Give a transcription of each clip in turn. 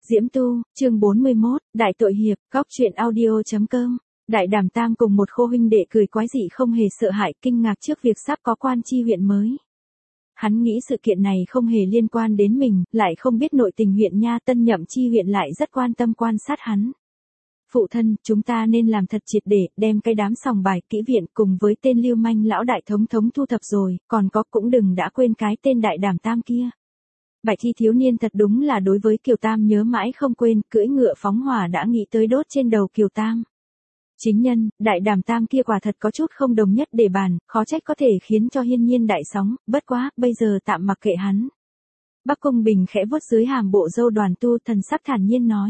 Diễm Tu, chương 41, Đại tội hiệp, góc truyện audio.com. Đại Đảm Tam cùng một khô huynh đệ cười quái dị không hề sợ hãi, kinh ngạc trước việc sắp có quan chi huyện mới. Hắn nghĩ sự kiện này không hề liên quan đến mình, lại không biết nội tình huyện nha, tân nhậm chi huyện lại rất quan tâm quan sát hắn. Phụ thân, chúng ta nên làm thật triệt để, đem cái đám sòng bài kỹ viện cùng với tên lưu manh lão đại thống thu thập rồi, còn có cũng đừng đã quên cái tên Đại Đảm Tam kia. Bạch Thi thiếu niên thật đúng là đối với Kiều Tam nhớ mãi không quên, cưỡi ngựa phóng hỏa đã nghĩ tới đốt trên đầu Kiều Tam. Chính nhân, Đại Đảm Tam kia quả thật có chút không đồng nhất để bàn, khó trách có thể khiến cho hiên nhiên đại sóng, bất quá, bây giờ tạm mặc kệ hắn. Bắc Cung Bình khẽ vuốt dưới hàm bộ râu Đoàn Tu, thần sắc thản nhiên nói.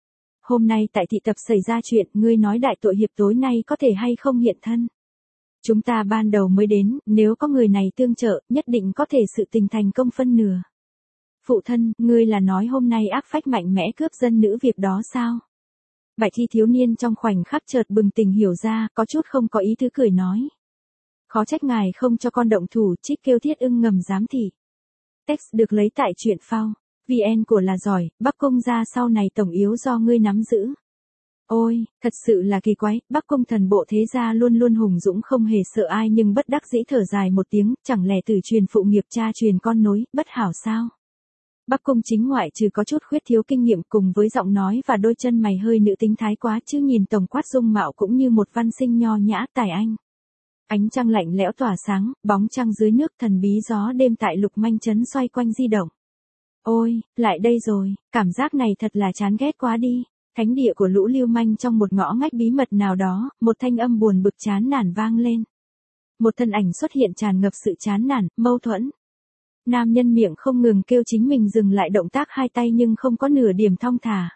Hôm nay tại thị tập xảy ra chuyện, ngươi nói đại tội hiệp tối nay có thể hay không hiện thân. Chúng ta ban đầu mới đến, nếu có người này tương trợ, nhất định có thể sự tình thành công phân nửa. Phụ thân, ngươi là nói hôm nay ác phách mạnh mẽ cướp dân nữ việc đó sao? Bạch Thi thiếu niên trong khoảnh khắc chợt bừng tỉnh hiểu ra, có chút không có ý tứ cười nói. Khó trách ngài không cho con động thủ, trích kêu Thiết Ưng ngầm giám thị. Text được lấy tại truyện phao. VN của là giỏi, Bắc Cung gia sau này tổng yếu do ngươi nắm giữ. Ôi, thật sự là kỳ quái, Bắc Cung thần bộ thế gia luôn luôn hùng dũng không hề sợ ai nhưng bất đắc dĩ thở dài một tiếng, chẳng lẽ tử truyền phụ nghiệp cha truyền con nối, bất hảo sao? Bắc Cung chính ngoại trừ có chút khuyết thiếu kinh nghiệm cùng với giọng nói và đôi chân mày hơi nữ tính thái quá chứ nhìn tổng quát dung mạo cũng như một văn sinh nho nhã tài anh. Ánh trăng lạnh lẽo tỏa sáng, bóng trăng dưới nước thần bí gió đêm tại Lục Manh Trấn xoay quanh di động. Ôi, lại đây rồi, cảm giác này thật là chán ghét quá đi. Thánh địa của lũ lưu manh trong một ngõ ngách bí mật nào đó, một thanh âm buồn bực chán nản vang lên. Một thân ảnh xuất hiện tràn ngập sự chán nản, mâu thuẫn. Nam nhân miệng không ngừng kêu chính mình dừng lại động tác hai tay nhưng không có nửa điểm thong thả.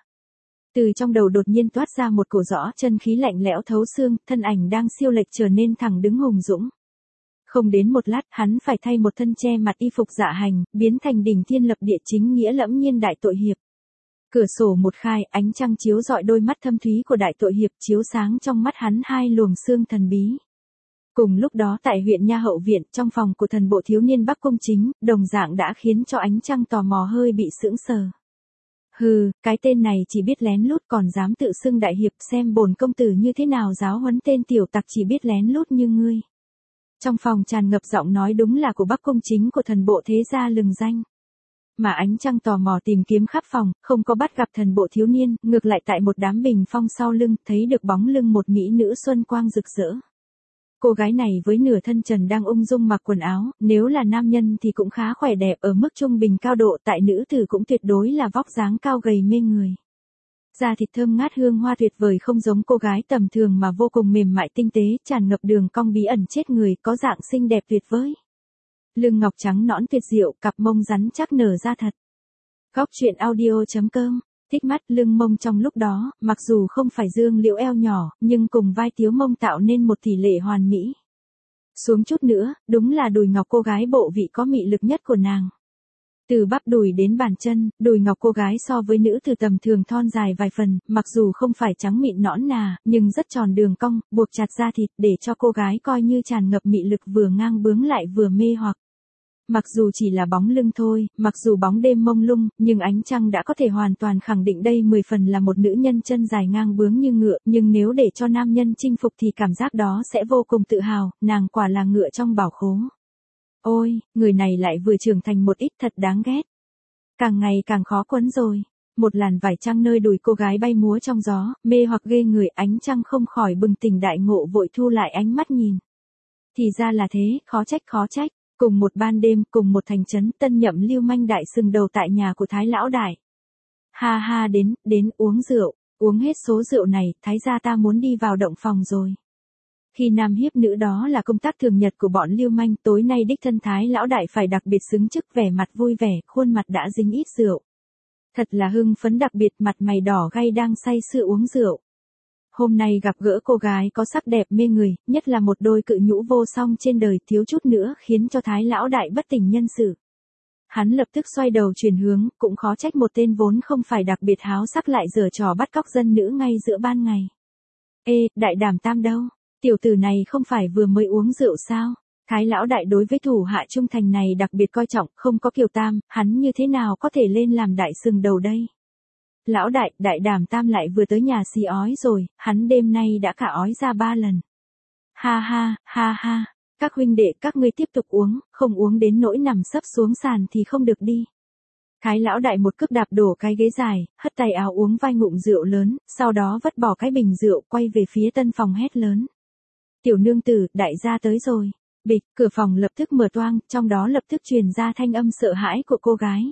Từ trong đầu đột nhiên toát ra một cổ rõ chân khí lạnh lẽo thấu xương, thân ảnh đang siêu lệch trở nên thẳng đứng hùng dũng. Không đến một lát hắn phải thay một thân che mặt y phục dạ hành, biến thành đỉnh thiên lập địa chính nghĩa lẫm nhiên đại tội hiệp. Cửa sổ một khai, ánh trăng chiếu rọi đôi mắt thâm thúy của đại tội hiệp chiếu sáng trong mắt hắn hai luồng xương thần bí. Cùng lúc đó tại huyện Nha Hậu Viện, trong phòng của thần bộ thiếu niên Bắc Cung Chính, đồng dạng đã khiến cho ánh trăng tò mò hơi bị sững sờ. Hừ, cái tên này chỉ biết lén lút còn dám tự xưng đại hiệp, xem bổn công tử như thế nào giáo huấn tên tiểu tặc chỉ biết lén lút như ngươi. Trong phòng tràn ngập giọng nói đúng là của Bắc Cung Chính của thần bộ thế gia lừng danh. Mà ánh trăng tò mò tìm kiếm khắp phòng, không có bắt gặp thần bộ thiếu niên, ngược lại tại một đám bình phong sau lưng, thấy được bóng lưng một mỹ nữ xuân quang rực rỡ. Cô gái này với nửa thân trần đang ung dung mặc quần áo, nếu là nam nhân thì cũng khá khỏe đẹp ở mức trung bình cao độ, tại nữ tử cũng tuyệt đối là vóc dáng cao gầy mê người. Da thịt thơm ngát hương hoa tuyệt vời không giống cô gái tầm thường mà vô cùng mềm mại tinh tế, tràn ngập đường cong bí ẩn chết người, có dạng xinh đẹp tuyệt vời. Lưng ngọc trắng nõn tuyệt diệu, cặp mông rắn chắc nở ra thật. Góc truyện audio.com. Thích mắt lưng mông trong lúc đó, mặc dù không phải dương liễu eo nhỏ, nhưng cùng vai tiếu mông tạo nên một tỷ lệ hoàn mỹ. Xuống chút nữa, đúng là đùi ngọc cô gái bộ vị có mị lực nhất của nàng. Từ bắp đùi đến bàn chân, đùi ngọc cô gái so với nữ từ tầm thường thon dài vài phần, mặc dù không phải trắng mịn nõn nà, nhưng rất tròn đường cong, buộc chặt da thịt để cho cô gái coi như tràn ngập mị lực vừa ngang bướng lại vừa mê hoặc. Mặc dù chỉ là bóng lưng thôi, mặc dù bóng đêm mông lung, nhưng ánh trăng đã có thể hoàn toàn khẳng định đây 10 phần là một nữ nhân chân dài ngang bướng như ngựa, nhưng nếu để cho nam nhân chinh phục thì cảm giác đó sẽ vô cùng tự hào, nàng quả là ngựa trong bảo khố. Ôi, người này lại vừa trưởng thành một ít thật đáng ghét. Càng ngày càng khó quấn rồi. Một làn vải trăng nơi đùi cô gái bay múa trong gió, mê hoặc ghê người, ánh trăng không khỏi bừng tỉnh đại ngộ vội thu lại ánh mắt nhìn. Thì ra là thế, khó trách. Cùng một ban đêm, cùng một thành trấn, tân nhậm lưu manh đại sừng đầu tại nhà của Thái lão đại. Ha ha, đến uống rượu, uống hết số rượu này, Thái gia ta muốn đi vào động phòng rồi. Khi nam hiếp nữ đó là công tác thường nhật của bọn lưu manh, tối nay đích thân Thái lão đại phải đặc biệt xứng chức, vẻ mặt vui vẻ, khuôn mặt đã dính ít rượu. Thật là hưng phấn, đặc biệt mặt mày đỏ gay đang say sưa uống rượu. Hôm nay gặp gỡ cô gái có sắc đẹp mê người, nhất là một đôi cự nhũ vô song trên đời, thiếu chút nữa khiến cho Thái lão đại bất tỉnh nhân sự. Hắn lập tức xoay đầu chuyển hướng, cũng khó trách một tên vốn không phải đặc biệt háo sắc lại giở trò bắt cóc dân nữ ngay giữa ban ngày. Ê, Đại Đảm Tam đâu? Tiểu tử này không phải vừa mới uống rượu sao? Thái lão đại đối với thủ hạ trung thành này đặc biệt coi trọng, không có Kiều Tam, hắn như thế nào có thể lên làm đại sừng đầu đây? Lão đại, đại đàm tam lại vừa tới nhà xì ói rồi, hắn đêm nay đã cả ói ra 3 lần. Ha ha, ha ha, các huynh đệ các ngươi tiếp tục uống, không uống đến nỗi nằm sấp xuống sàn thì không được đi. Thái lão đại một cước đạp đổ cái ghế dài, hất tay áo uống vài ngụm rượu lớn, sau đó vứt bỏ cái bình rượu quay về phía tân phòng hét lớn. Tiểu nương tử, đại gia tới rồi. Bịch, cửa phòng lập tức mở toang, trong đó lập tức truyền ra thanh âm sợ hãi của cô gái.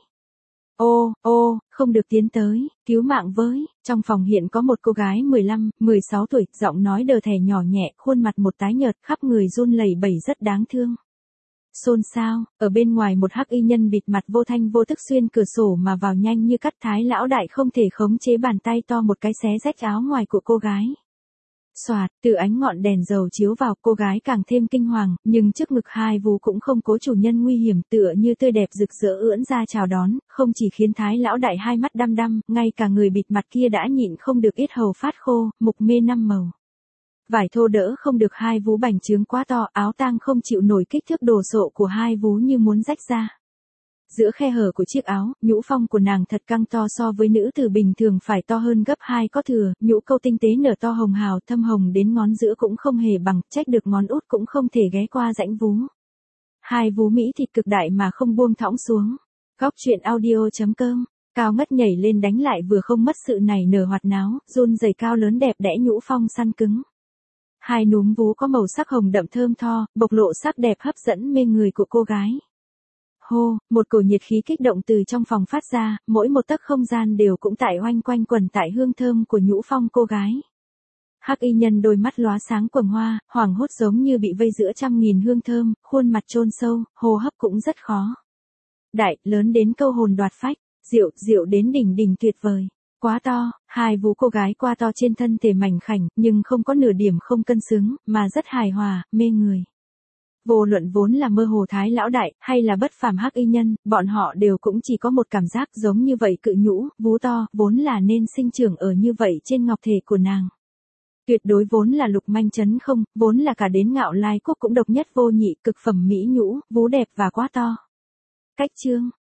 Ô, không được tiến tới, cứu mạng với. Trong phòng hiện có một cô gái 15, 16 tuổi, giọng nói đờ thè nhỏ nhẹ, khuôn mặt một tái nhợt, khắp người run lẩy bẩy rất đáng thương. Xôn xao, ở bên ngoài một hắc y nhân bịt mặt vô thanh vô tức xuyên cửa sổ mà vào nhanh như cắt. Thái lão đại không thể khống chế bàn tay to một cái xé rách áo ngoài của cô gái. Xoạt, từ ánh ngọn đèn dầu chiếu vào, cô gái càng thêm kinh hoàng, nhưng trước ngực hai vú cũng không cố chủ nhân nguy hiểm, tựa như tươi đẹp rực rỡ ưỡn ra chào đón, không chỉ khiến Thái lão đại hai mắt đăm đăm, ngay cả người bịt mặt kia đã nhịn không được yết hầu phát khô, mục mê năm màu. Vải thô đỡ không được hai vú bành trướng quá to, áo tang không chịu nổi kích thước đồ sộ của hai vú như muốn rách ra. Giữa khe hở của chiếc áo, nhũ phong của nàng thật căng to so với nữ tử bình thường phải to hơn gấp 2 có thừa, nhũ câu tinh tế nở to hồng hào thâm hồng đến ngón giữa cũng không hề bằng, trách được ngón út cũng không thể ghé qua rãnh vú. Hai vú mỹ thịt cực đại mà không buông thõng xuống. Góc truyện audio.com, cao ngất nhảy lên đánh lại vừa không mất sự nảy nở hoạt náo, run rẩy cao lớn đẹp đẽ nhũ phong săn cứng. Hai núm vú có màu sắc hồng đậm thơm tho, bộc lộ sắc đẹp hấp dẫn mê người của cô gái. Hô, một cổ nhiệt khí kích động từ trong phòng phát ra, mỗi một tấc không gian đều cũng tại oanh quanh quẩn tại hương thơm của nhũ phong cô gái. Hắc y nhân đôi mắt lóa sáng quầng hoa, hoảng hốt giống như bị vây giữa trăm nghìn hương thơm, khuôn mặt chôn sâu, hô hấp cũng rất khó. Đại, lớn đến câu hồn đoạt phách, diệu đến đỉnh đỉnh tuyệt vời. Quá to, hai vú cô gái qua to trên thân thể mảnh khảnh, nhưng không có nửa điểm không cân xứng, mà rất hài hòa, mê người. Vô luận vốn là mơ hồ Thái lão đại, hay là bất phàm hắc y nhân, bọn họ đều cũng chỉ có một cảm giác giống như vậy cự nhũ, vú to, vốn là nên sinh trưởng ở như vậy trên ngọc thể của nàng. Tuyệt đối vốn là lục manh chấn không, vốn là cả đến Ngạo Lai quốc cũng độc nhất vô nhị, cực phẩm mỹ nhũ, vú đẹp và quá to. Cách chương